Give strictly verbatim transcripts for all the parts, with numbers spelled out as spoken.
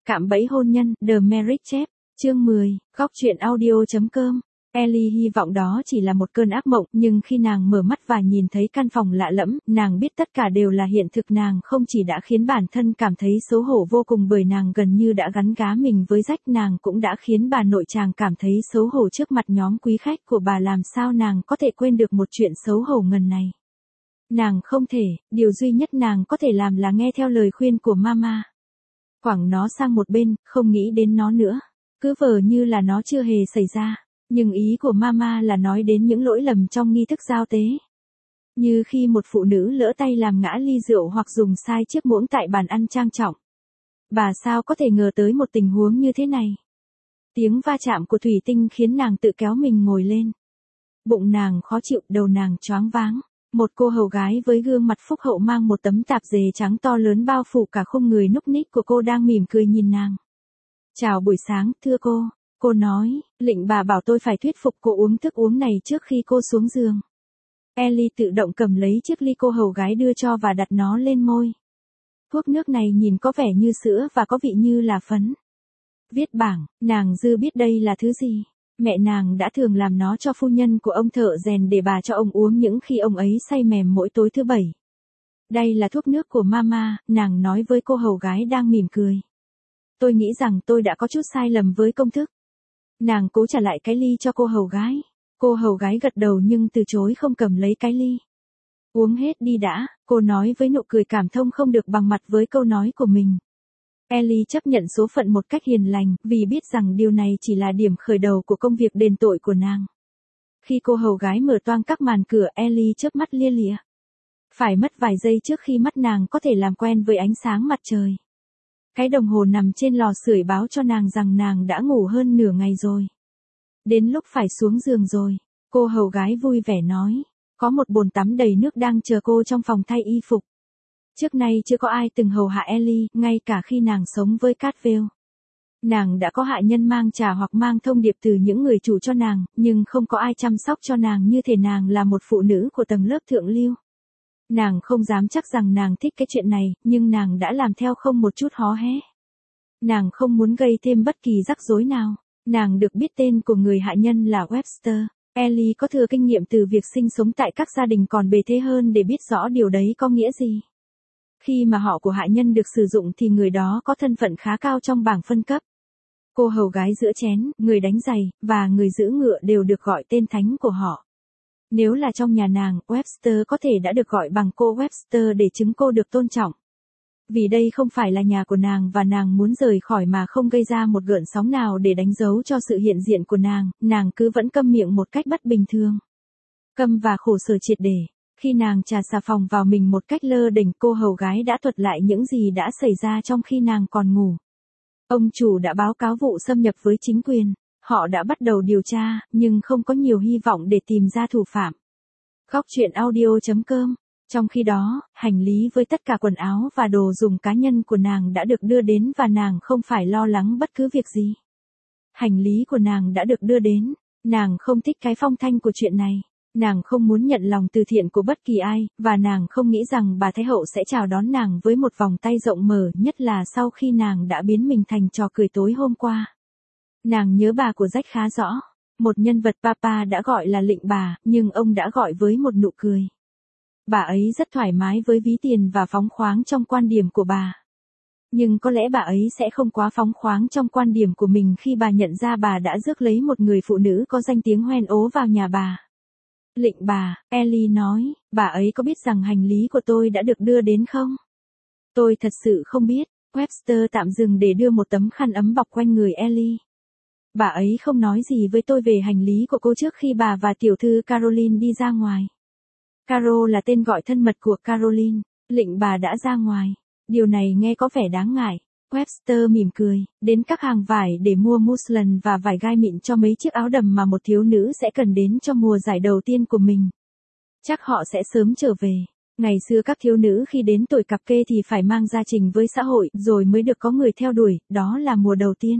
Cạm bẫy hôn nhân, The Marriage Chef, chương mười, góc truyện audio chấm com. Ellie hy vọng đó chỉ là một cơn ác mộng, nhưng khi nàng mở mắt và nhìn thấy căn phòng lạ lẫm, nàng biết tất cả đều là hiện thực. Nàng không chỉ đã khiến bản thân cảm thấy xấu hổ vô cùng bởi nàng gần như đã gắn gá mình với Jack, nàng cũng đã khiến bà nội chàng cảm thấy xấu hổ trước mặt nhóm quý khách của bà. Làm sao nàng có thể quên được một chuyện xấu hổ ngần này? Nàng không thể, điều duy nhất nàng có thể làm là nghe theo lời khuyên của mama. Quẳng nó sang một bên, không nghĩ đến nó nữa. Cứ vờ như là nó chưa hề xảy ra. Nhưng ý của mama là nói đến những lỗi lầm trong nghi thức giao tế. Như khi một phụ nữ lỡ tay làm ngã ly rượu hoặc dùng sai chiếc muỗng tại bàn ăn trang trọng. Bà sao có thể ngờ tới một tình huống như thế này. Tiếng va chạm của thủy tinh khiến nàng tự kéo mình ngồi lên. Bụng nàng khó chịu, đầu nàng choáng váng. Một cô hầu gái với gương mặt phúc hậu mang một tấm tạp dề trắng to lớn bao phủ cả khung người núc ních của cô đang mỉm cười nhìn nàng. Chào buổi sáng, thưa cô. Cô nói, lệnh bà bảo tôi phải thuyết phục cô uống thức uống này trước khi cô xuống giường. Ellie tự động cầm lấy chiếc ly cô hầu gái đưa cho và đặt nó lên môi. Thuốc nước này nhìn có vẻ như sữa và có vị như là phấn. Viết bảng, nàng dư biết đây là thứ gì. Mẹ nàng đã thường làm nó cho phu nhân của ông thợ rèn để bà cho ông uống những khi ông ấy say mềm mỗi tối thứ bảy. Đây là thuốc nước của mama, nàng nói với cô hầu gái đang mỉm cười. Tôi nghĩ rằng tôi đã có chút sai lầm với công thức. Nàng cố trả lại cái ly cho cô hầu gái. Cô hầu gái gật đầu nhưng từ chối không cầm lấy cái ly. Uống hết đi đã, cô nói với nụ cười cảm thông không được bằng mặt với câu nói của mình. Ellie chấp nhận số phận một cách hiền lành, vì biết rằng điều này chỉ là điểm khởi đầu của công việc đền tội của nàng. Khi cô hầu gái mở toang các màn cửa, Ellie chớp mắt lia lịa. Phải mất vài giây trước khi mắt nàng có thể làm quen với ánh sáng mặt trời. Cái đồng hồ nằm trên lò sưởi báo cho nàng rằng nàng đã ngủ hơn nửa ngày rồi. Đến lúc phải xuống giường rồi, cô hầu gái vui vẻ nói. Có một bồn tắm đầy nước đang chờ cô trong phòng thay y phục. Trước nay chưa có ai từng hầu hạ Ellie, ngay cả khi nàng sống với Cadwell. Nàng đã có hạ nhân mang trà hoặc mang thông điệp từ những người chủ cho nàng, nhưng không có ai chăm sóc cho nàng như thể nàng là một phụ nữ của tầng lớp thượng lưu. Nàng không dám chắc rằng nàng thích cái chuyện này, nhưng nàng đã làm theo không một chút hó hé. Nàng không muốn gây thêm bất kỳ rắc rối nào. Nàng được biết tên của người hạ nhân là Webster. Ellie có thừa kinh nghiệm từ việc sinh sống tại các gia đình còn bề thế hơn để biết rõ điều đấy có nghĩa gì. Khi mà họ của hạ nhân được sử dụng thì người đó có thân phận khá cao trong bảng phân cấp. Cô hầu gái rửa chén, người đánh giày, và người giữ ngựa đều được gọi tên thánh của họ. Nếu là trong nhà nàng, Webster có thể đã được gọi bằng cô Webster để chứng cô được tôn trọng. Vì đây không phải là nhà của nàng và nàng muốn rời khỏi mà không gây ra một gợn sóng nào để đánh dấu cho sự hiện diện của nàng, nàng cứ vẫn câm miệng một cách bất bình thường. Câm và khổ sở triệt để. Khi nàng trà xà phòng vào mình một cách lơ đễnh, cô hầu gái đã thuật lại những gì đã xảy ra trong khi nàng còn ngủ. Ông chủ đã báo cáo vụ xâm nhập với chính quyền. Họ đã bắt đầu điều tra, nhưng không có nhiều hy vọng để tìm ra thủ phạm. Góc truyện audio chấm com. Trong khi đó, hành lý với tất cả quần áo và đồ dùng cá nhân của nàng đã được đưa đến và nàng không phải lo lắng bất cứ việc gì. Hành lý của nàng đã được đưa đến. Nàng không thích cái phong thanh của chuyện này. Nàng không muốn nhận lòng từ thiện của bất kỳ ai, và nàng không nghĩ rằng bà Thái Hậu sẽ chào đón nàng với một vòng tay rộng mở, nhất là sau khi nàng đã biến mình thành trò cười tối hôm qua. Nàng nhớ bà của Jack khá rõ. Một nhân vật papa đã gọi là lệnh bà, nhưng ông đã gọi với một nụ cười. Bà ấy rất thoải mái với ví tiền và phóng khoáng trong quan điểm của bà. Nhưng có lẽ bà ấy sẽ không quá phóng khoáng trong quan điểm của mình khi bà nhận ra bà đã rước lấy một người phụ nữ có danh tiếng hoen ố vào nhà bà. Lệnh bà, Ellie nói, bà ấy có biết rằng hành lý của tôi đã được đưa đến không? Tôi thật sự không biết. Webster tạm dừng để đưa một tấm khăn ấm bọc quanh người Ellie. Bà ấy không nói gì với tôi về hành lý của cô trước khi bà và tiểu thư Caroline đi ra ngoài. Caro là tên gọi thân mật của Caroline. Lệnh bà đã ra ngoài. Điều này nghe có vẻ đáng ngại. Webster mỉm cười, đến các hàng vải để mua muslin và vải gai mịn cho mấy chiếc áo đầm mà một thiếu nữ sẽ cần đến cho mùa giải đầu tiên của mình. Chắc họ sẽ sớm trở về. Ngày xưa các thiếu nữ khi đến tuổi cặp kê thì phải mang gia trình với xã hội rồi mới được có người theo đuổi, đó là mùa đầu tiên.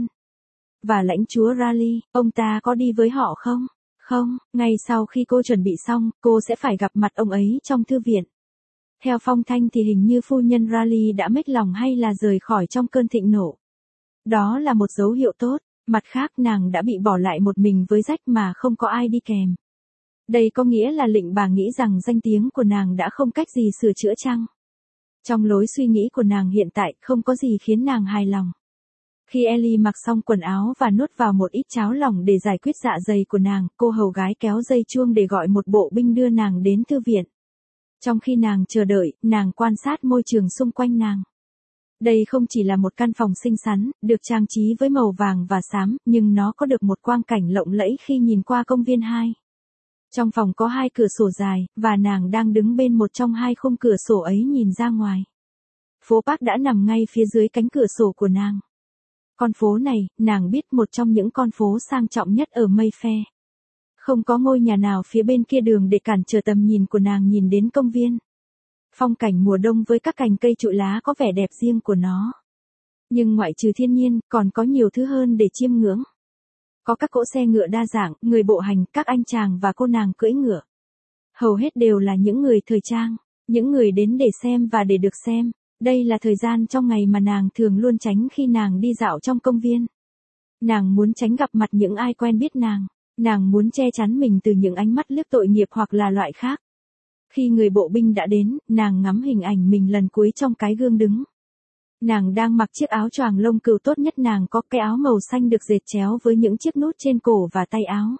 Và lãnh chúa Raleigh, ông ta có đi với họ không? Không, ngay sau khi cô chuẩn bị xong, cô sẽ phải gặp mặt ông ấy trong thư viện. Theo phong thanh thì hình như phu nhân Raleigh đã mếch lòng hay là rời khỏi trong cơn thịnh nộ. Đó là một dấu hiệu tốt, mặt khác nàng đã bị bỏ lại một mình với Jack mà không có ai đi kèm. Đây có nghĩa là lệnh bà nghĩ rằng danh tiếng của nàng đã không cách gì sửa chữa chăng? Trong lối suy nghĩ của nàng hiện tại không có gì khiến nàng hài lòng. Khi Ellie mặc xong quần áo và nuốt vào một ít cháo lỏng để giải quyết dạ dày của nàng, cô hầu gái kéo dây chuông để gọi một bộ binh đưa nàng đến thư viện. Trong khi nàng chờ đợi, nàng quan sát môi trường xung quanh nàng. Đây không chỉ là một căn phòng xinh xắn, được trang trí với màu vàng và xám, nhưng nó có được một quang cảnh lộng lẫy khi nhìn qua công viên hai. Trong phòng có hai cửa sổ dài, và nàng đang đứng bên một trong hai khung cửa sổ ấy nhìn ra ngoài. Phố Park đã nằm ngay phía dưới cánh cửa sổ của nàng. Con phố này, nàng biết một trong những con phố sang trọng nhất ở Mayfair. Không có ngôi nhà nào phía bên kia đường để cản trở tầm nhìn của nàng nhìn đến công viên. Phong cảnh mùa đông với các cành cây trụi lá có vẻ đẹp riêng của nó. Nhưng ngoại trừ thiên nhiên, còn có nhiều thứ hơn để chiêm ngưỡng. Có các cỗ xe ngựa đa dạng, người bộ hành, các anh chàng và cô nàng cưỡi ngựa. Hầu hết đều là những người thời trang, những người đến để xem và để được xem. Đây là thời gian trong ngày mà nàng thường luôn tránh khi nàng đi dạo trong công viên. Nàng muốn tránh gặp mặt những ai quen biết nàng. Nàng muốn che chắn mình từ những ánh mắt liếc tội nghiệp hoặc là loại khác. Khi người bộ binh đã đến, nàng ngắm hình ảnh mình lần cuối trong cái gương đứng. Nàng đang mặc chiếc áo choàng lông cừu tốt nhất, nàng có cái áo màu xanh được dệt chéo với những chiếc nút trên cổ và tay áo.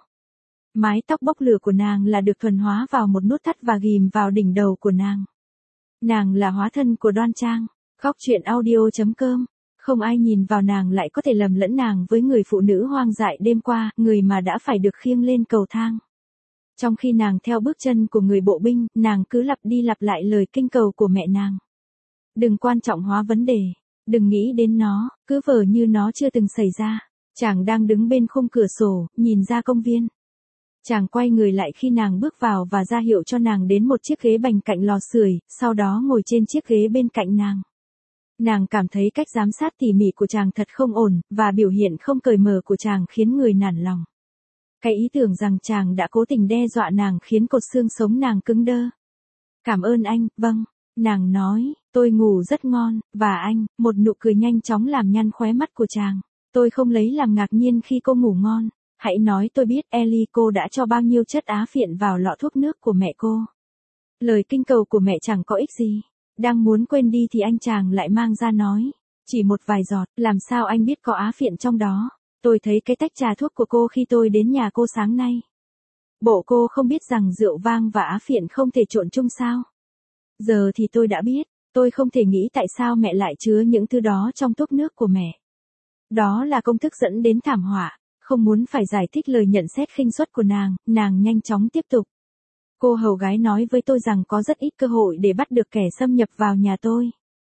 Mái tóc bốc lửa của nàng là được thuần hóa vào một nút thắt và ghim vào đỉnh đầu của nàng. Nàng là hóa thân của đoan trang. Góc truyện audio chấm com. Không ai nhìn vào nàng lại có thể lầm lẫn nàng với người phụ nữ hoang dại đêm qua, người mà đã phải được khiêng lên cầu thang. Trong khi nàng theo bước chân của người bộ binh, nàng cứ lặp đi lặp lại lời kinh cầu của mẹ nàng. Đừng quan trọng hóa vấn đề, đừng nghĩ đến nó, cứ vờ như nó chưa từng xảy ra. Chàng đang đứng bên khung cửa sổ, nhìn ra công viên. Chàng quay người lại khi nàng bước vào và ra hiệu cho nàng đến một chiếc ghế bành cạnh lò sưởi, sau đó ngồi trên chiếc ghế bên cạnh nàng. Nàng cảm thấy cách giám sát tỉ mỉ của chàng thật không ổn, và biểu hiện không cởi mở của chàng khiến người nản lòng. Cái ý tưởng rằng chàng đã cố tình đe dọa nàng khiến cột xương sống nàng cứng đơ. Cảm ơn anh, vâng, nàng nói, tôi ngủ rất ngon, và anh, một nụ cười nhanh chóng làm nhăn khóe mắt của chàng. Tôi không lấy làm ngạc nhiên khi cô ngủ ngon. Hãy nói tôi biết, Ellie, cô đã cho bao nhiêu chất á phiện vào lọ thuốc nước của mẹ cô. Lời kinh cầu của mẹ chẳng có ích gì. Đang muốn quên đi thì anh chàng lại mang ra nói. Chỉ một vài giọt, làm sao anh biết có á phiện trong đó? Tôi thấy cái tách trà thuốc của cô khi tôi đến nhà cô sáng nay. Bộ cô không biết rằng rượu vang và á phiện không thể trộn chung sao? Giờ thì tôi đã biết, tôi không thể nghĩ tại sao mẹ lại chứa những thứ đó trong thuốc nước của mẹ. Đó là công thức dẫn đến thảm họa. Không muốn phải giải thích lời nhận xét khinh suất của nàng, nàng nhanh chóng tiếp tục. Cô hầu gái nói với tôi rằng có rất ít cơ hội để bắt được kẻ xâm nhập vào nhà tôi.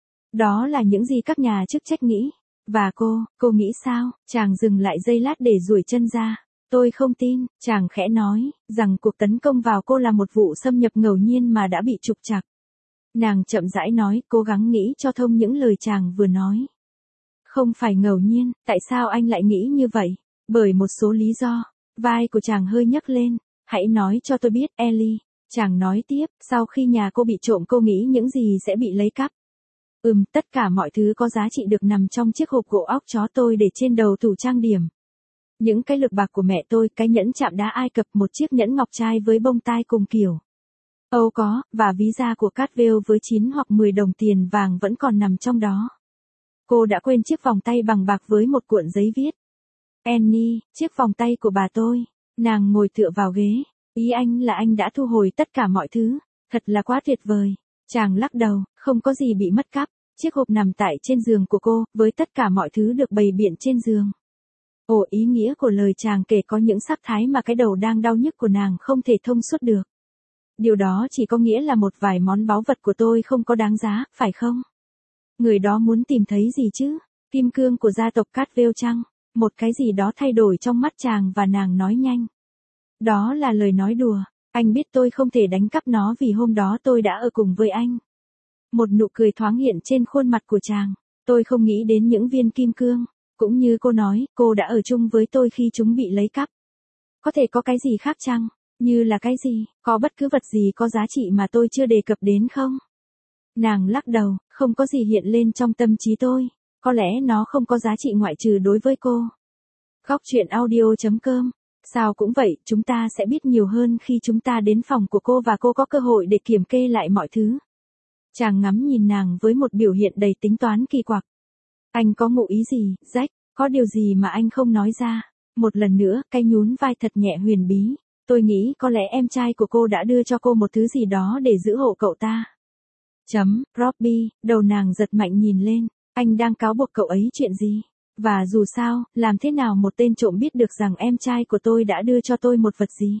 Đó là những gì các nhà chức trách nghĩ. Và cô, cô nghĩ sao? Chàng dừng lại giây lát để duỗi chân ra. Tôi không tin, chàng khẽ nói, rằng cuộc tấn công vào cô là một vụ xâm nhập ngẫu nhiên mà đã bị trục trặc. Nàng chậm rãi nói, cố gắng nghĩ cho thông những lời chàng vừa nói. Không phải ngẫu nhiên, tại sao anh lại nghĩ như vậy? Bởi một số lý do. Vai của chàng hơi nhấc lên. Hãy nói cho tôi biết, Ellie. Chàng nói tiếp, sau khi nhà cô bị trộm cô nghĩ những gì sẽ bị lấy cắp. Ừm, tất cả mọi thứ có giá trị được nằm trong chiếc hộp gỗ óc chó tôi để trên đầu tủ trang điểm. Những cái lược bạc của mẹ tôi, cái nhẫn chạm đá Ai Cập, một chiếc nhẫn ngọc trai với bông tai cùng kiểu. Âu có, và ví da của Cartwheel với chín hoặc mười đồng tiền vàng vẫn còn nằm trong đó. Cô đã quên chiếc vòng tay bằng bạc với một cuộn giấy viết. Annie, chiếc vòng tay của bà tôi. Nàng ngồi tựa vào ghế. Ý anh là anh đã thu hồi tất cả mọi thứ. Thật là quá tuyệt vời. Chàng lắc đầu, không có gì bị mất cắp. Chiếc hộp nằm tại trên giường của cô, với tất cả mọi thứ được bày biện trên giường. Ồ, ý nghĩa của lời chàng kể có những sắc thái mà cái đầu đang đau nhức của nàng không thể thông suốt được. Điều đó chỉ có nghĩa là một vài món báu vật của tôi không có đáng giá, phải không? Người đó muốn tìm thấy gì chứ? Kim cương của gia tộc Cartwheel chăng? Một cái gì đó thay đổi trong mắt chàng và nàng nói nhanh. Đó là lời nói đùa. Anh biết tôi không thể đánh cắp nó vì hôm đó tôi đã ở cùng với anh. Một nụ cười thoáng hiện trên khuôn mặt của chàng. Tôi không nghĩ đến những viên kim cương. Cũng như cô nói, cô đã ở chung với tôi khi chúng bị lấy cắp. Có thể có cái gì khác chăng? Như là cái gì? Có bất cứ vật gì có giá trị mà tôi chưa đề cập đến không? Nàng lắc đầu, không có gì hiện lên trong tâm trí tôi. Có lẽ nó không có giá trị ngoại trừ đối với cô. Góc truyện audio.com. Sao cũng vậy, chúng ta sẽ biết nhiều hơn khi chúng ta đến phòng của cô và cô có cơ hội để kiểm kê lại mọi thứ. Chàng ngắm nhìn nàng với một biểu hiện đầy tính toán kỳ quặc. Anh có ngụ ý gì, Jack? Có điều gì mà anh không nói ra? Một lần nữa, cái nhún vai thật nhẹ huyền bí. Tôi nghĩ có lẽ em trai của cô đã đưa cho cô một thứ gì đó để giữ hộ cậu ta. Chấm, Robbie, đầu nàng giật mạnh nhìn lên. Anh đang cáo buộc cậu ấy chuyện gì? Và dù sao, làm thế nào một tên trộm biết được rằng em trai của tôi đã đưa cho tôi một vật gì?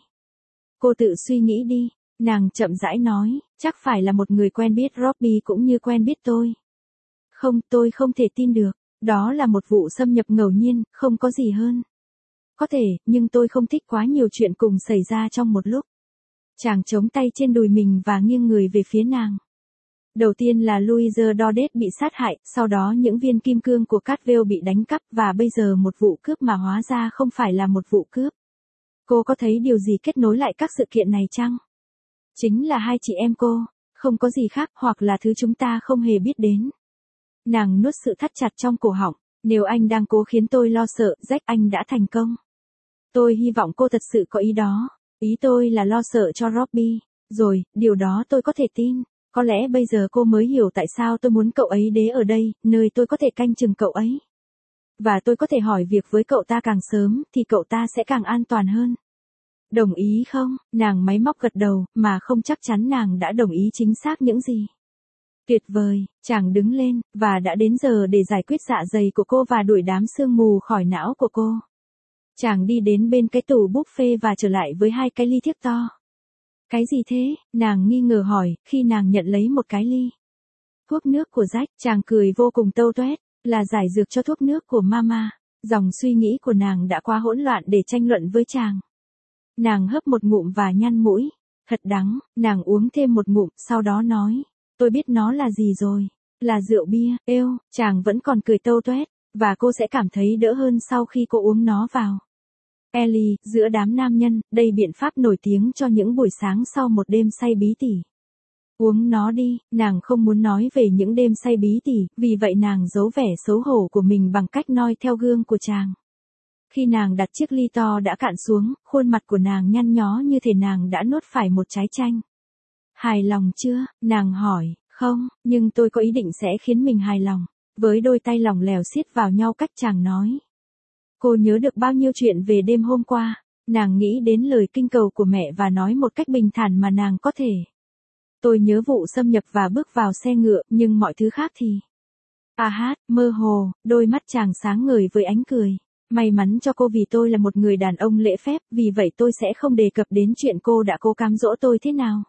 Cô tự suy nghĩ đi. Nàng chậm rãi nói, chắc phải là một người quen biết Robbie cũng như quen biết tôi. Không, tôi không thể tin được. Đó là một vụ xâm nhập ngẫu nhiên, không có gì hơn. Có thể, nhưng tôi không thích quá nhiều chuyện cùng xảy ra trong một lúc. Chàng chống tay trên đùi mình và nghiêng người về phía nàng. Đầu tiên là Louise Dordet bị sát hại, sau đó những viên kim cương của Cartwell bị đánh cắp và bây giờ một vụ cướp mà hóa ra không phải là một vụ cướp. Cô có thấy điều gì kết nối lại các sự kiện này chăng? Chính là hai chị em cô, không có gì khác hoặc là thứ chúng ta không hề biết đến. Nàng nuốt sự thắt chặt trong cổ họng, nếu anh đang cố khiến tôi lo sợ, Jack, anh đã thành công. Tôi hy vọng cô thật sự có ý đó, ý tôi là lo sợ cho Robbie, rồi, điều đó tôi có thể tin. Có lẽ bây giờ cô mới hiểu tại sao tôi muốn cậu ấy đế ở đây, nơi tôi có thể canh chừng cậu ấy. Và tôi có thể hỏi việc với cậu ta càng sớm thì cậu ta sẽ càng an toàn hơn. Đồng ý không? Nàng máy móc gật đầu, mà không chắc chắn nàng đã đồng ý chính xác những gì. Tuyệt vời, chàng đứng lên, và đã đến giờ để giải quyết dạ dày của cô và đuổi đám sương mù khỏi não của cô. Chàng đi đến bên cái tủ buffet và trở lại với hai cái ly thiếc to. Cái gì thế? Nàng nghi ngờ hỏi, khi nàng nhận lấy một cái ly. Thuốc nước của Jack, chàng cười vô cùng tâu tuét, là giải dược cho thuốc nước của mama. Dòng suy nghĩ của nàng đã quá hỗn loạn để tranh luận với chàng. Nàng hớp một ngụm và nhăn mũi. Thật đắng, nàng uống thêm một ngụm, sau đó nói. Tôi biết nó là gì rồi. Là rượu bia, êu, chàng vẫn còn cười tâu tuét, và cô sẽ cảm thấy đỡ hơn sau khi cô uống nó vào. Ellie, giữa đám nam nhân, đây biện pháp nổi tiếng cho những buổi sáng sau một đêm say bí tỉ. Uống nó đi, nàng không muốn nói về những đêm say bí tỉ, vì vậy nàng giấu vẻ xấu hổ của mình bằng cách noi theo gương của chàng. Khi nàng đặt chiếc ly to đã cạn xuống, khuôn mặt của nàng nhăn nhó như thể nàng đã nuốt phải một trái chanh. Hài lòng chưa? Nàng hỏi, không, nhưng tôi có ý định sẽ khiến mình hài lòng. Với đôi tay lỏng lẻo siết vào nhau cách chàng nói. Cô nhớ được bao nhiêu chuyện về đêm hôm qua, nàng nghĩ đến lời kinh cầu của mẹ và nói một cách bình thản mà nàng có thể. Tôi nhớ vụ xâm nhập và bước vào xe ngựa, nhưng mọi thứ khác thì... À hát, mơ hồ, đôi mắt chàng sáng ngời với ánh cười. May mắn cho cô vì tôi là một người đàn ông lễ phép, vì vậy tôi sẽ không đề cập đến chuyện cô đã cố cám dỗ tôi thế nào.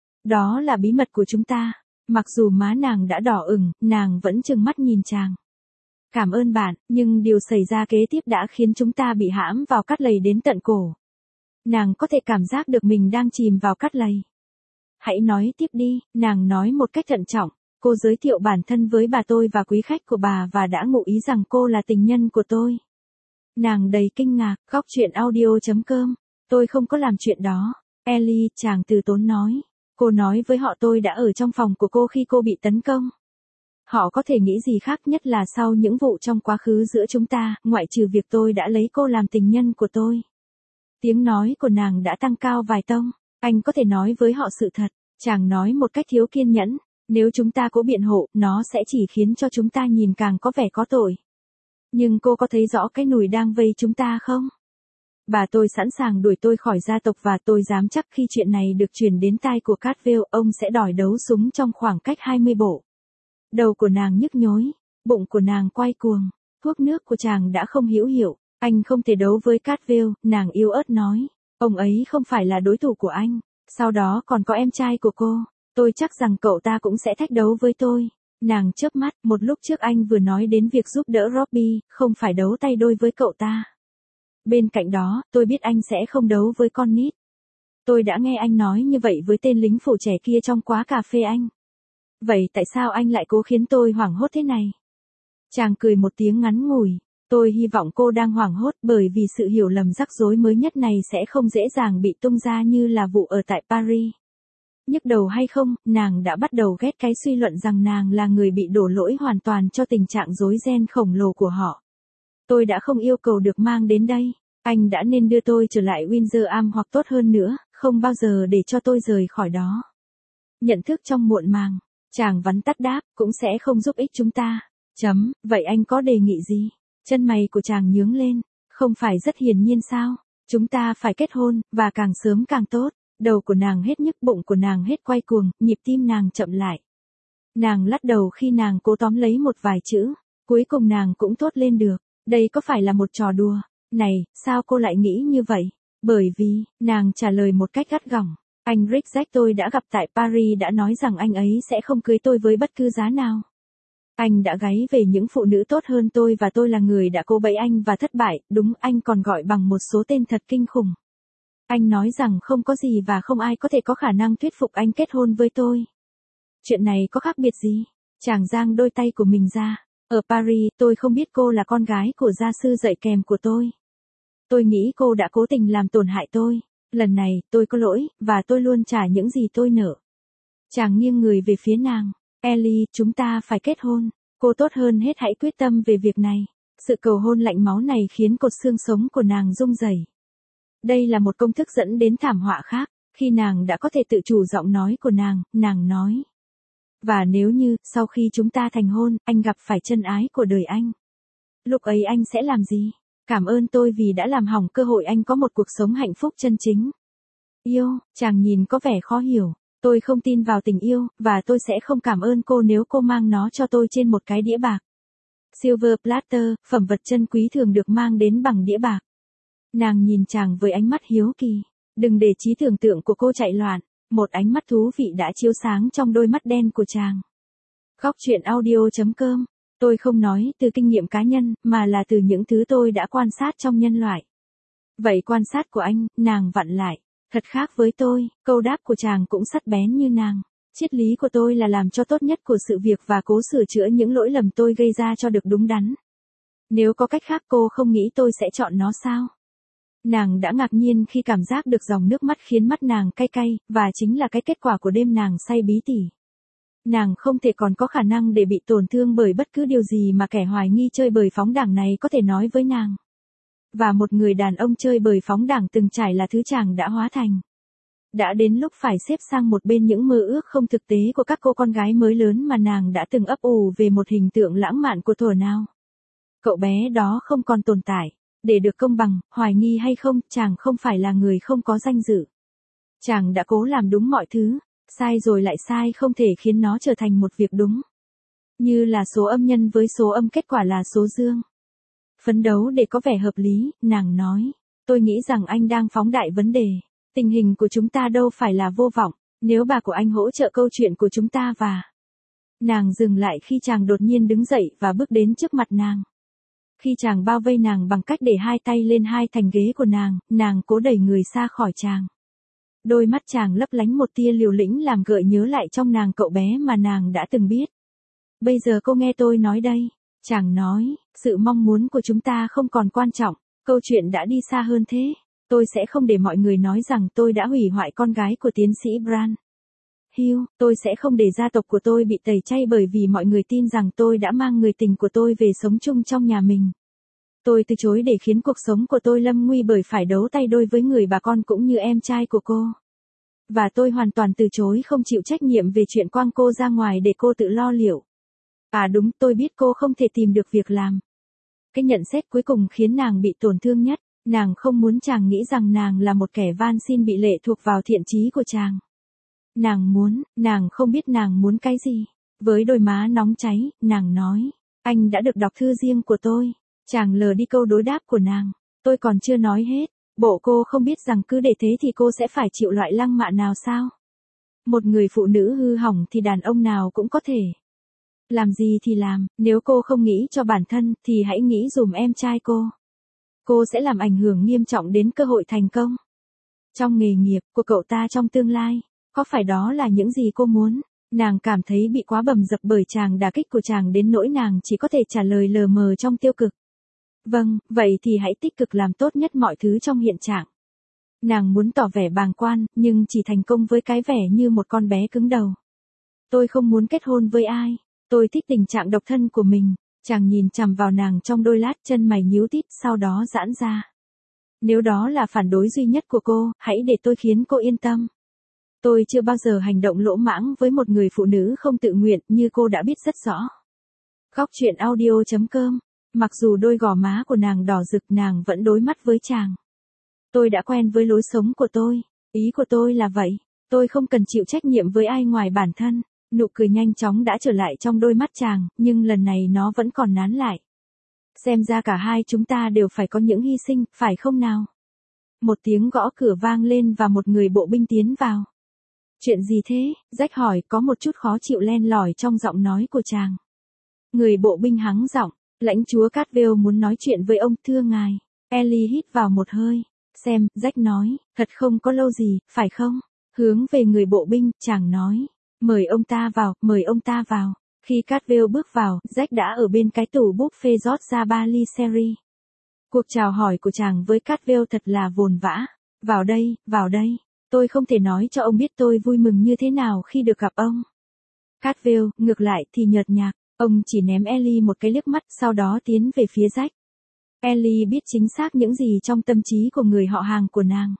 Đó là bí mật của chúng ta. Mặc dù má nàng đã đỏ ửng, nàng vẫn trừng mắt nhìn chàng. Cảm ơn bạn, nhưng điều xảy ra kế tiếp đã khiến chúng ta bị hãm vào cát lầy đến tận cổ. Nàng có thể cảm giác được mình đang chìm vào cát lầy. Hãy nói tiếp đi, nàng nói một cách thận trọng. Cô giới thiệu bản thân với bà tôi và quý khách của bà và đã ngụ ý rằng cô là tình nhân của tôi. Nàng đầy kinh ngạc, góc truyện audio.com. Tôi không có làm chuyện đó. Ellie, chàng từ tốn nói. Cô nói với họ tôi đã ở trong phòng của cô khi cô bị tấn công. Họ có thể nghĩ gì khác nhất là sau những vụ trong quá khứ giữa chúng ta, ngoại trừ việc tôi đã lấy cô làm tình nhân của tôi. Tiếng nói của nàng đã tăng cao vài tông. Anh có thể nói với họ sự thật. Chàng nói một cách thiếu kiên nhẫn. Nếu chúng ta cố biện hộ, nó sẽ chỉ khiến cho chúng ta nhìn càng có vẻ có tội. Nhưng cô có thấy rõ cái nùi đang vây chúng ta không? Bà tôi sẵn sàng đuổi tôi khỏi gia tộc và tôi dám chắc khi chuyện này được truyền đến tai của Cartwell, ông sẽ đòi đấu súng trong khoảng cách hai mươi bộ. Đầu của nàng nhức nhối, bụng của nàng quay cuồng, thuốc nước của chàng đã không hữu hiệu, anh không thể đấu với Cartwell, nàng yếu ớt nói, ông ấy không phải là đối thủ của anh, sau đó còn có em trai của cô, tôi chắc rằng cậu ta cũng sẽ thách đấu với tôi. Nàng chớp mắt, một lúc trước anh vừa nói đến việc giúp đỡ Robbie, không phải đấu tay đôi với cậu ta. Bên cạnh đó, tôi biết anh sẽ không đấu với con nít. Tôi đã nghe anh nói như vậy với tên lính phủ trẻ kia trong quán cà phê anh. Vậy tại sao anh lại cố khiến tôi hoảng hốt thế này? Chàng cười một tiếng ngắn ngủi. Tôi hy vọng cô đang hoảng hốt bởi vì sự hiểu lầm rắc rối mới nhất này sẽ không dễ dàng bị tung ra như là vụ ở tại Paris. Nhức đầu hay không, nàng đã bắt đầu ghét cái suy luận rằng nàng là người bị đổ lỗi hoàn toàn cho tình trạng rối ren khổng lồ của họ. Tôi đã không yêu cầu được mang đến đây. Anh đã nên đưa tôi trở lại Windsor Am hoặc tốt hơn nữa, không bao giờ để cho tôi rời khỏi đó. Nhận thức trong muộn màng. Chàng vắn tắt đáp, cũng sẽ không giúp ích chúng ta. Chấm, vậy anh có đề nghị gì? Chân mày của chàng nhướng lên. Không phải rất hiển nhiên sao? Chúng ta phải kết hôn, và càng sớm càng tốt. Đầu của nàng hết nhức, bụng của nàng hết quay cuồng, nhịp tim nàng chậm lại. Nàng lắc đầu khi nàng cố tóm lấy một vài chữ. Cuối cùng nàng cũng thốt lên được. Đây có phải là một trò đùa? Này, sao cô lại nghĩ như vậy? Bởi vì, nàng trả lời một cách gắt gỏng. Anh Rick Jack tôi đã gặp tại Paris đã nói rằng anh ấy sẽ không cưới tôi với bất cứ giá nào. Anh đã gáy về những phụ nữ tốt hơn tôi và tôi là người đã cố bẫy anh và thất bại, đúng anh còn gọi bằng một số tên thật kinh khủng. Anh nói rằng không có gì và không ai có thể có khả năng thuyết phục anh kết hôn với tôi. Chuyện này có khác biệt gì? Chàng giang đôi tay của mình ra. Ở Paris, tôi không biết cô là con gái của gia sư dạy kèm của tôi. Tôi nghĩ cô đã cố tình làm tổn hại tôi. Lần này, tôi có lỗi, và tôi luôn trả những gì tôi nợ. Chàng nghiêng người về phía nàng. Ellie, chúng ta phải kết hôn. Cô tốt hơn hết hãy quyết tâm về việc này. Sự cầu hôn lạnh máu này khiến cột xương sống của nàng rung rẩy. Đây là một công thức dẫn đến thảm họa khác. Khi nàng đã có thể tự chủ giọng nói của nàng, nàng nói. Và nếu như, sau khi chúng ta thành hôn, anh gặp phải chân ái của đời anh. Lúc ấy anh sẽ làm gì? Cảm ơn tôi vì đã làm hỏng cơ hội anh có một cuộc sống hạnh phúc chân chính. Yêu, chàng nhìn có vẻ khó hiểu. Tôi không tin vào tình yêu, và tôi sẽ không cảm ơn cô nếu cô mang nó cho tôi trên một cái đĩa bạc. Silver platter, phẩm vật chân quý thường được mang đến bằng đĩa bạc. Nàng nhìn chàng với ánh mắt hiếu kỳ. Đừng để trí tưởng tượng của cô chạy loạn. Một ánh mắt thú vị đã chiếu sáng trong đôi mắt đen của chàng. Góc truyện audio chấm com. Tôi không nói từ kinh nghiệm cá nhân, mà là từ những thứ tôi đã quan sát trong nhân loại. Vậy quan sát của anh, nàng vặn lại. Thật khác với tôi, câu đáp của chàng cũng sắc bén như nàng. Triết lý của tôi là làm cho tốt nhất của sự việc và cố sửa chữa những lỗi lầm tôi gây ra cho được đúng đắn. Nếu có cách khác cô không nghĩ tôi sẽ chọn nó sao? Nàng đã ngạc nhiên khi cảm giác được dòng nước mắt khiến mắt nàng cay cay, và chính là cái kết quả của đêm nàng say bí tỉ. Nàng không thể còn có khả năng để bị tổn thương bởi bất cứ điều gì mà kẻ hoài nghi chơi bời phóng đảng này có thể nói với nàng. Và một người đàn ông chơi bời phóng đảng từng trải là thứ chàng đã hóa thành. Đã đến lúc phải xếp sang một bên những mơ ước không thực tế của các cô con gái mới lớn mà nàng đã từng ấp ủ về một hình tượng lãng mạn của thuở nào. Cậu bé đó không còn tồn tại. Để được công bằng, hoài nghi hay không, chàng không phải là người không có danh dự. Chàng đã cố làm đúng mọi thứ, sai rồi lại sai không thể khiến nó trở thành một việc đúng. Như là số âm nhân với số âm kết quả là số dương. Phấn đấu để có vẻ hợp lý, nàng nói. Tôi nghĩ rằng anh đang phóng đại vấn đề. Tình hình của chúng ta đâu phải là vô vọng, nếu bà của anh hỗ trợ câu chuyện của chúng ta và... Nàng dừng lại khi chàng đột nhiên đứng dậy và bước đến trước mặt nàng. Khi chàng bao vây nàng bằng cách để hai tay lên hai thành ghế của nàng, nàng cố đẩy người xa khỏi chàng. Đôi mắt chàng lấp lánh một tia liều lĩnh làm gợi nhớ lại trong nàng cậu bé mà nàng đã từng biết. Bây giờ cô nghe tôi nói đây. Chàng nói, sự mong muốn của chúng ta không còn quan trọng, câu chuyện đã đi xa hơn thế. Tôi sẽ không để mọi người nói rằng tôi đã hủy hoại con gái của tiến sĩ Brand. Hill, tôi sẽ không để gia tộc của tôi bị tẩy chay bởi vì mọi người tin rằng tôi đã mang người tình của tôi về sống chung trong nhà mình. Tôi từ chối để khiến cuộc sống của tôi lâm nguy bởi phải đấu tay đôi với người bà con cũng như em trai của cô. Và tôi hoàn toàn từ chối không chịu trách nhiệm về chuyện quăng cô ra ngoài để cô tự lo liệu. À đúng, tôi biết cô không thể tìm được việc làm. Cái nhận xét cuối cùng khiến nàng bị tổn thương nhất, nàng không muốn chàng nghĩ rằng nàng là một kẻ van xin bị lệ thuộc vào thiện chí của chàng. Nàng muốn, nàng không biết nàng muốn cái gì. Với đôi má nóng cháy, nàng nói, anh đã được đọc thư riêng của tôi. Chàng lờ đi câu đối đáp của nàng. Tôi còn chưa nói hết. Bộ cô không biết rằng cứ để thế thì cô sẽ phải chịu loại lăng mạ nào sao? Một người phụ nữ hư hỏng thì đàn ông nào cũng có thể. Làm gì thì làm, nếu cô không nghĩ cho bản thân thì hãy nghĩ dùm em trai cô. Cô sẽ làm ảnh hưởng nghiêm trọng đến cơ hội thành công trong nghề nghiệp của cậu ta trong tương lai. Có phải đó là những gì cô muốn? Nàng cảm thấy bị quá bầm dập bởi chàng đả kích của chàng đến nỗi nàng chỉ có thể trả lời lờ mờ trong tiêu cực. Vâng, vậy thì hãy tích cực làm tốt nhất mọi thứ trong hiện trạng. Nàng muốn tỏ vẻ bàng quan, nhưng chỉ thành công với cái vẻ như một con bé cứng đầu. Tôi không muốn kết hôn với ai. Tôi thích tình trạng độc thân của mình. Chàng nhìn chằm vào nàng trong đôi lát, chân mày nhíu tít, sau đó giãn ra. Nếu đó là phản đối duy nhất của cô, hãy để tôi khiến cô yên tâm. Tôi chưa bao giờ hành động lỗ mãng với một người phụ nữ không tự nguyện, như cô đã biết rất rõ. Góc truyện audio chấm com. Mặc dù đôi gò má của nàng đỏ rực, nàng vẫn đối mắt với chàng. Tôi đã quen với lối sống của tôi. Ý của tôi là vậy. Tôi không cần chịu trách nhiệm với ai ngoài bản thân. Nụ cười nhanh chóng đã trở lại trong đôi mắt chàng, nhưng lần này nó vẫn còn nán lại. Xem ra cả hai chúng ta đều phải có những hy sinh, phải không nào? Một tiếng gõ cửa vang lên và một người bộ binh tiến vào. Chuyện gì thế? Jack hỏi, có một chút khó chịu len lỏi trong giọng nói của chàng. Người bộ binh hắng giọng, lãnh chúa Cadwell muốn nói chuyện với ông, thưa ngài. Ellie hít vào một hơi. Xem, Jack nói, thật không có lâu gì, phải không? Hướng về người bộ binh, chàng nói. Mời ông ta vào, mời ông ta vào. Khi Cadwell bước vào, Jack đã ở bên cái tủ buffet rót ra ba ly sherry. Cuộc chào hỏi của chàng với Cadwell thật là vồn vã. Vào đây, vào đây. Tôi không thể nói cho ông biết tôi vui mừng như thế nào khi được gặp ông. Cadwell, ngược lại thì nhợt nhạt. Ông chỉ ném Ellie một cái liếc mắt, sau đó tiến về phía Jack. Ellie biết chính xác những gì trong tâm trí của người họ hàng của nàng.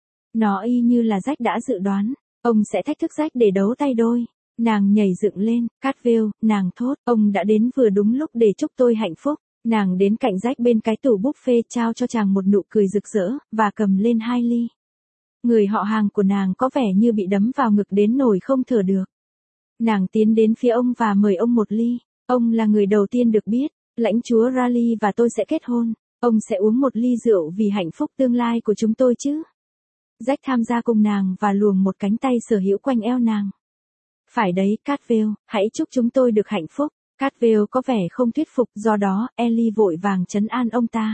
Nó y như là Jack đã dự đoán. Ông sẽ thách thức Jack để đấu tay đôi. Nàng nhảy dựng lên, Cadwell, nàng thốt, ông đã đến vừa đúng lúc để chúc tôi hạnh phúc. Nàng đến cạnh Jack bên cái tủ buffet, trao cho chàng một nụ cười rực rỡ, và cầm lên hai ly. Người họ hàng của nàng có vẻ như bị đấm vào ngực đến nỗi không thở được. Nàng tiến đến phía ông và mời ông một ly. Ông là người đầu tiên được biết, lãnh chúa Raleigh và tôi sẽ kết hôn. Ông sẽ uống một ly rượu vì hạnh phúc tương lai của chúng tôi chứ. Jack tham gia cùng nàng và luồng một cánh tay sở hữu quanh eo nàng. Phải đấy, Cadwell, hãy chúc chúng tôi được hạnh phúc. Cadwell có vẻ không thuyết phục, do đó, Ellie vội vàng trấn an ông ta.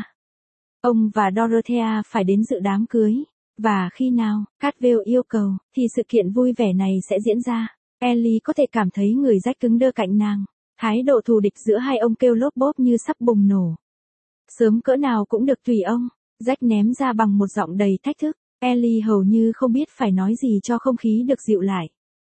Ông và Dorothea phải đến dự đám cưới. Và khi nào, Cadwell yêu cầu, thì sự kiện vui vẻ này sẽ diễn ra. Ellie có thể cảm thấy người Jack cứng đơ cạnh nàng. Thái độ thù địch giữa hai ông kêu lốp bốp như sắp bùng nổ. Sớm cỡ nào cũng được tùy ông. Jack ném ra bằng một giọng đầy thách thức. Ellie hầu như không biết phải nói gì cho không khí được dịu lại.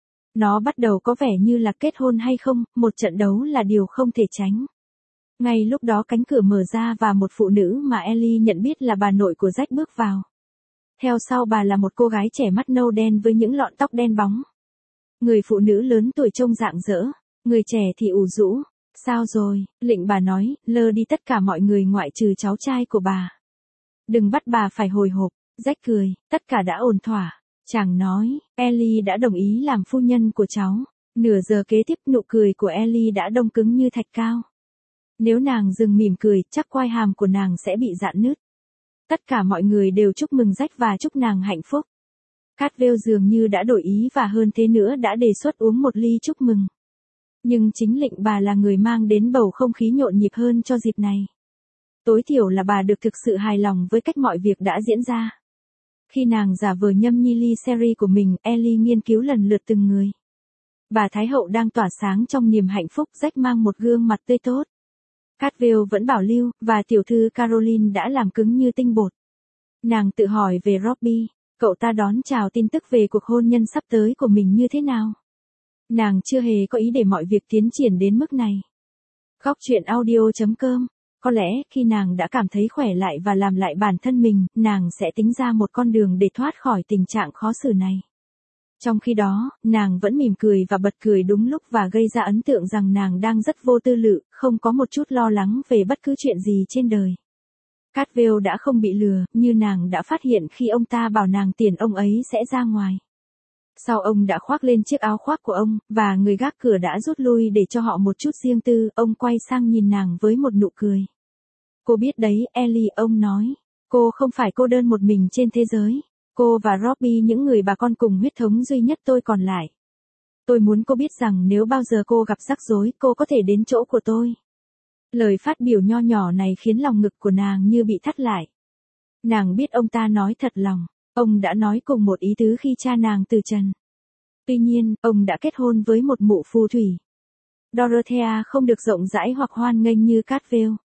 Nó bắt đầu có vẻ như là kết hôn hay không, một trận đấu là điều không thể tránh. Ngay lúc đó cánh cửa mở ra và một phụ nữ mà Ellie nhận biết là bà nội của Jack bước vào. Theo sau bà là một cô gái trẻ mắt nâu đen với những lọn tóc đen bóng. Người phụ nữ lớn tuổi trông rạng rỡ, người trẻ thì ủ rũ. Sao rồi, lệnh bà nói, lơ đi tất cả mọi người ngoại trừ cháu trai của bà. Đừng bắt bà phải hồi hộp. Jack cười, tất cả đã ổn thỏa. Chàng nói, Ellie đã đồng ý làm phu nhân của cháu. Nửa giờ kế tiếp, nụ cười của Ellie đã đông cứng như thạch cao. Nếu nàng dừng mỉm cười, chắc quai hàm của nàng sẽ bị rạn nứt. Tất cả mọi người đều chúc mừng Jack và chúc nàng hạnh phúc. Cadwell dường như đã đổi ý và hơn thế nữa đã đề xuất uống một ly chúc mừng. Nhưng chính lệnh bà là người mang đến bầu không khí nhộn nhịp hơn cho dịp này. Tối thiểu là bà được thực sự hài lòng với cách mọi việc đã diễn ra. Khi nàng giả vờ nhâm nhi ly sherry của mình, Ellie nghiên cứu lần lượt từng người. Bà Thái Hậu đang tỏa sáng trong niềm hạnh phúc, Jack mang một gương mặt tươi tốt. Cadwell vẫn bảo lưu, và tiểu thư Caroline đã làm cứng như tinh bột. Nàng tự hỏi về Robbie, cậu ta đón chào tin tức về cuộc hôn nhân sắp tới của mình như thế nào. Nàng chưa hề có ý để mọi việc tiến triển đến mức này. Góc truyện audio chấm com. Có lẽ, khi nàng đã cảm thấy khỏe lại và làm lại bản thân mình, nàng sẽ tính ra một con đường để thoát khỏi tình trạng khó xử này. Trong khi đó, nàng vẫn mỉm cười và bật cười đúng lúc và gây ra ấn tượng rằng nàng đang rất vô tư lự, không có một chút lo lắng về bất cứ chuyện gì trên đời. Cadwell đã không bị lừa, như nàng đã phát hiện khi ông ta bảo nàng tiền ông ấy sẽ ra ngoài. Sau ông đã khoác lên chiếc áo khoác của ông, và người gác cửa đã rút lui để cho họ một chút riêng tư, ông quay sang nhìn nàng với một nụ cười. Cô biết đấy, Ellie, ông nói. Cô không phải cô đơn một mình trên thế giới. Cô và Robbie những người bà con cùng huyết thống duy nhất tôi còn lại. Tôi muốn cô biết rằng nếu bao giờ cô gặp rắc rối, cô có thể đến chỗ của tôi. Lời phát biểu nho nhỏ này khiến lòng ngực của nàng như bị thắt lại. Nàng biết ông ta nói thật lòng. Ông đã nói cùng một ý tứ khi cha nàng từ trần. Tuy nhiên, ông đã kết hôn với một mụ phù thủy. Dorothea không được rộng rãi hoặc hoan nghênh như Cadwell.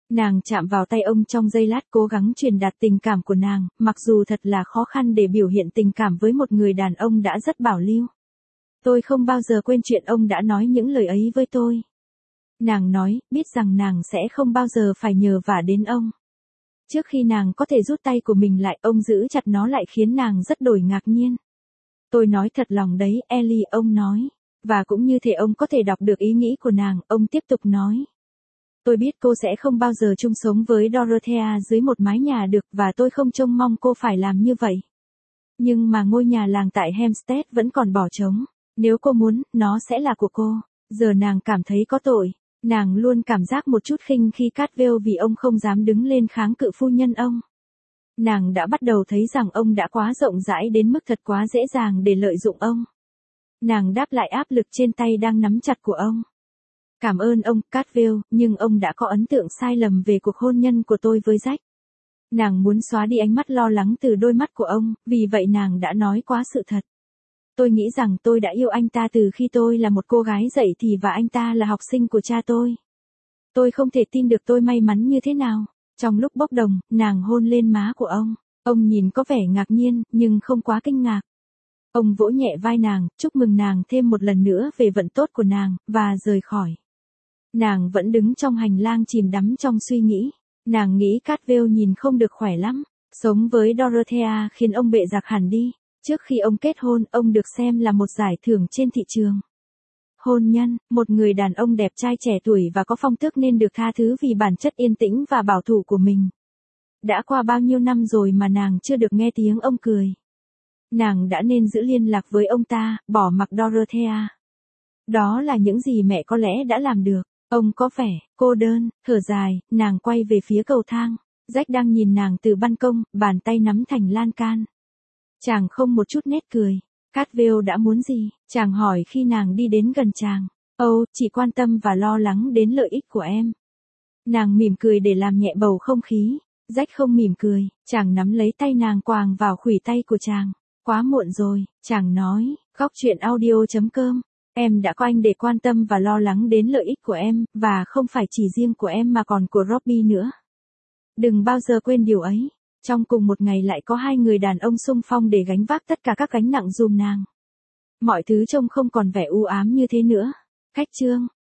Nàng chạm vào tay ông trong giây lát cố gắng truyền đạt tình cảm của nàng, mặc dù thật là khó khăn để biểu hiện tình cảm với một người đàn ông đã rất bảo lưu. Tôi không bao giờ quên chuyện ông đã nói những lời ấy với tôi. Nàng nói, biết rằng nàng sẽ không bao giờ phải nhờ vả đến ông. Trước khi nàng có thể rút tay của mình lại, ông giữ chặt nó lại khiến nàng rất đổi ngạc nhiên. Tôi nói thật lòng đấy, Ellie, ông nói. Và cũng như thể ông có thể đọc được ý nghĩ của nàng, ông tiếp tục nói. Tôi biết cô sẽ không bao giờ chung sống với Dorothea dưới một mái nhà được và tôi không trông mong cô phải làm như vậy. Nhưng mà ngôi nhà làng tại Hampstead vẫn còn bỏ trống. Nếu cô muốn, nó sẽ là của cô. Giờ nàng cảm thấy có tội. Nàng luôn cảm giác một chút khinh khi Cadwell vì ông không dám đứng lên kháng cự phu nhân ông. Nàng đã bắt đầu thấy rằng ông đã quá rộng rãi đến mức thật quá dễ dàng để lợi dụng ông. Nàng đáp lại áp lực trên tay đang nắm chặt của ông. Cảm ơn ông, Cadwell, nhưng ông đã có ấn tượng sai lầm về cuộc hôn nhân của tôi với Jack. Nàng muốn xóa đi ánh mắt lo lắng từ đôi mắt của ông, vì vậy nàng đã nói quá sự thật. Tôi nghĩ rằng tôi đã yêu anh ta từ khi tôi là một cô gái dậy thì và anh ta là học sinh của cha tôi. Tôi không thể tin được tôi may mắn như thế nào. Trong lúc bốc đồng, nàng hôn lên má của ông. Ông nhìn có vẻ ngạc nhiên, nhưng không quá kinh ngạc. Ông vỗ nhẹ vai nàng, chúc mừng nàng thêm một lần nữa về vận tốt của nàng, và rời khỏi. Nàng vẫn đứng trong hành lang chìm đắm trong suy nghĩ. Nàng nghĩ Cadwell nhìn không được khỏe lắm. Sống với Dorothea khiến ông bệ giặc hẳn đi. Trước khi ông kết hôn, ông được xem là một giải thưởng trên thị trường. Hôn nhân, một người đàn ông đẹp trai trẻ tuổi và có phong tước nên được tha thứ vì bản chất yên tĩnh và bảo thủ của mình. Đã qua bao nhiêu năm rồi mà nàng chưa được nghe tiếng ông cười. Nàng đã nên giữ liên lạc với ông ta, bỏ mặc Dorothea. Đó là những gì mẹ có lẽ đã làm được. Ông có vẻ cô đơn, thở dài, nàng quay về phía cầu thang. Jack đang nhìn nàng từ ban công, bàn tay nắm thành lan can. Chàng không một chút nét cười. Cadwell đã muốn gì? Chàng hỏi khi nàng đi đến gần chàng. Âu, chỉ quan tâm và lo lắng đến lợi ích của em. Nàng mỉm cười để làm nhẹ bầu không khí. Jack không mỉm cười, chàng nắm lấy tay nàng quàng vào khuỷu tay của chàng. Quá muộn rồi, chàng nói, góc chuyện audio chấm com. Em đã có anh để quan tâm và lo lắng đến lợi ích của em, và không phải chỉ riêng của em mà còn của Robbie nữa. Đừng bao giờ quên điều ấy. Trong cùng một ngày lại có hai người đàn ông xung phong để gánh vác tất cả các gánh nặng giùm nàng. Mọi thứ trông không còn vẻ u ám như thế nữa. Khách chương